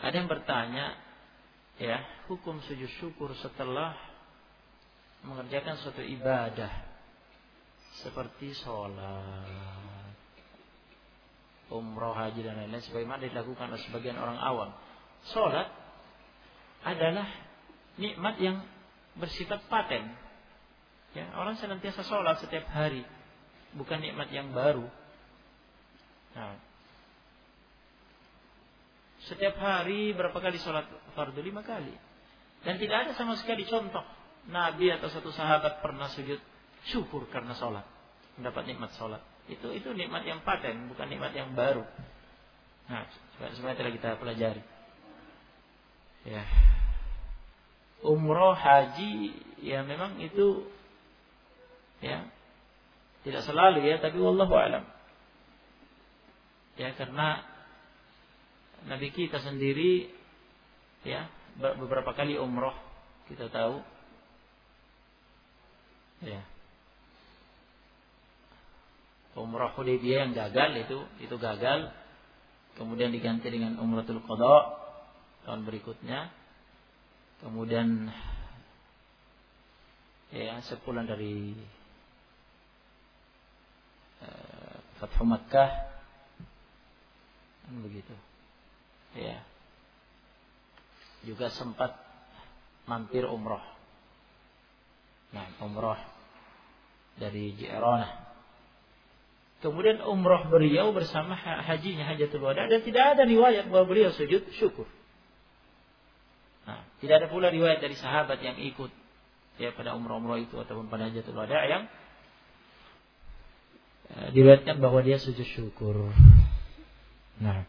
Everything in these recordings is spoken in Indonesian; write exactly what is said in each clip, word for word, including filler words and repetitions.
Ada yang bertanya, ya, hukum sujud syukur setelah mengerjakan suatu ibadah seperti sholat, umroh, haji dan lain-lain, sebagaimana dilakukan oleh sebagian orang awam. Sholat adalah nikmat yang bersifat paten. Ya, orang senantiasa sholat setiap hari, bukan nikmat yang baru. Nah, setiap hari berapa kali sholat fardu? Lima kali. Dan tidak ada sama sekali contoh Nabi atau satu sahabat pernah sujud syukur karena sholat, mendapat nikmat sholat. Itu itu nikmat yang paten, bukan nikmat yang baru. Nah, sebenarnya telah kita pelajari. Ya, umroh, haji, ya memang itu, ya, tidak selalu ya, tapi wallahu a'lam. Ya, karena Nabi kita sendiri, ya, beberapa kali umroh, kita tahu. Ya. Umrah Hudaybiyah yang gagal itu, itu gagal. Kemudian diganti dengan Umratul Qadha tahun berikutnya. Kemudian, ya, sepulang dari uh, Fathu Makkah, kan begitu. Ya. Juga sempat mampir umrah. Nah, umrah dari Ji'ranah. Kemudian umrah beliau bersama hajinya Hajatul Wada, dan tidak ada riwayat bahwa beliau sujud syukur. Nah, tidak ada pula riwayat dari sahabat yang ikut, ya, pada umrah-umrah itu ataupun pada Hajatul Wada yang uh, diriwayatkan bahwa dia sujud syukur. Nah,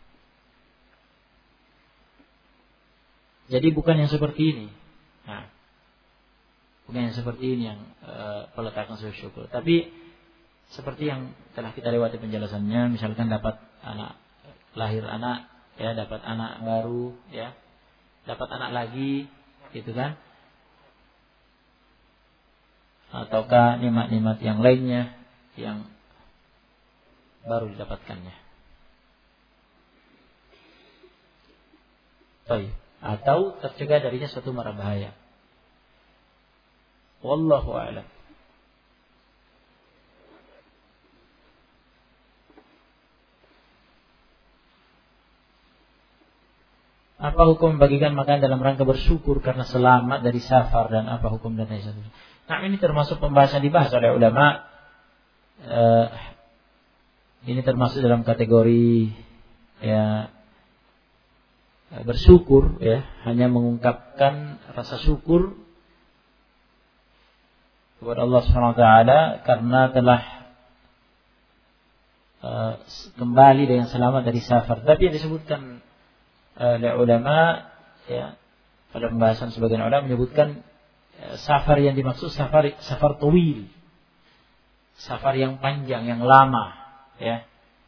jadi bukan yang seperti ini. Nah, bukan yang seperti ini yang uh, peletakan sujud syukur, tapi seperti yang telah kita lewati penjelasannya, misalkan dapat anak, lahir anak, ya, dapat anak baru, ya, dapat anak lagi, gitu kan? Ataukah nikmat-nikmat yang lainnya yang baru didapatkannya. Baik. Atau tercegah darinya suatu mara bahaya. Wallahu a'lam. Apa hukum membagikan makanan dalam rangka bersyukur karena selamat dari safar, dan apa hukum dan lain sebagainya? Nah, ini termasuk pembahasan dibahas oleh ulama. Eh, ini termasuk dalam kategori, ya, bersyukur, ya, hanya mengungkapkan rasa syukur kepada Allah Subhanahu wa taala karena telah uh, kembali dengan selamat dari safar. Tapi yang disebutkan oleh ulama, ya, pada pembahasan sebagian ulama menyebutkan uh, safar yang dimaksud safar safar tawil, safar yang panjang, yang lama, ya.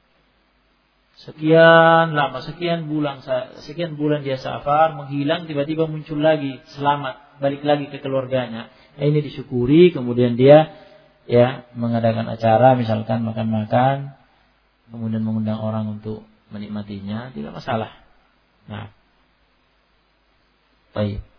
Sekian lama, sekian bulan, sekian bulan dia safar, menghilang, tiba-tiba muncul lagi, selamat, balik lagi ke keluarganya. Nah, ini disyukuri, kemudian dia, ya, mengadakan acara, misalkan makan-makan, kemudian mengundang orang untuk menikmatinya, tidak masalah. Nah, baik.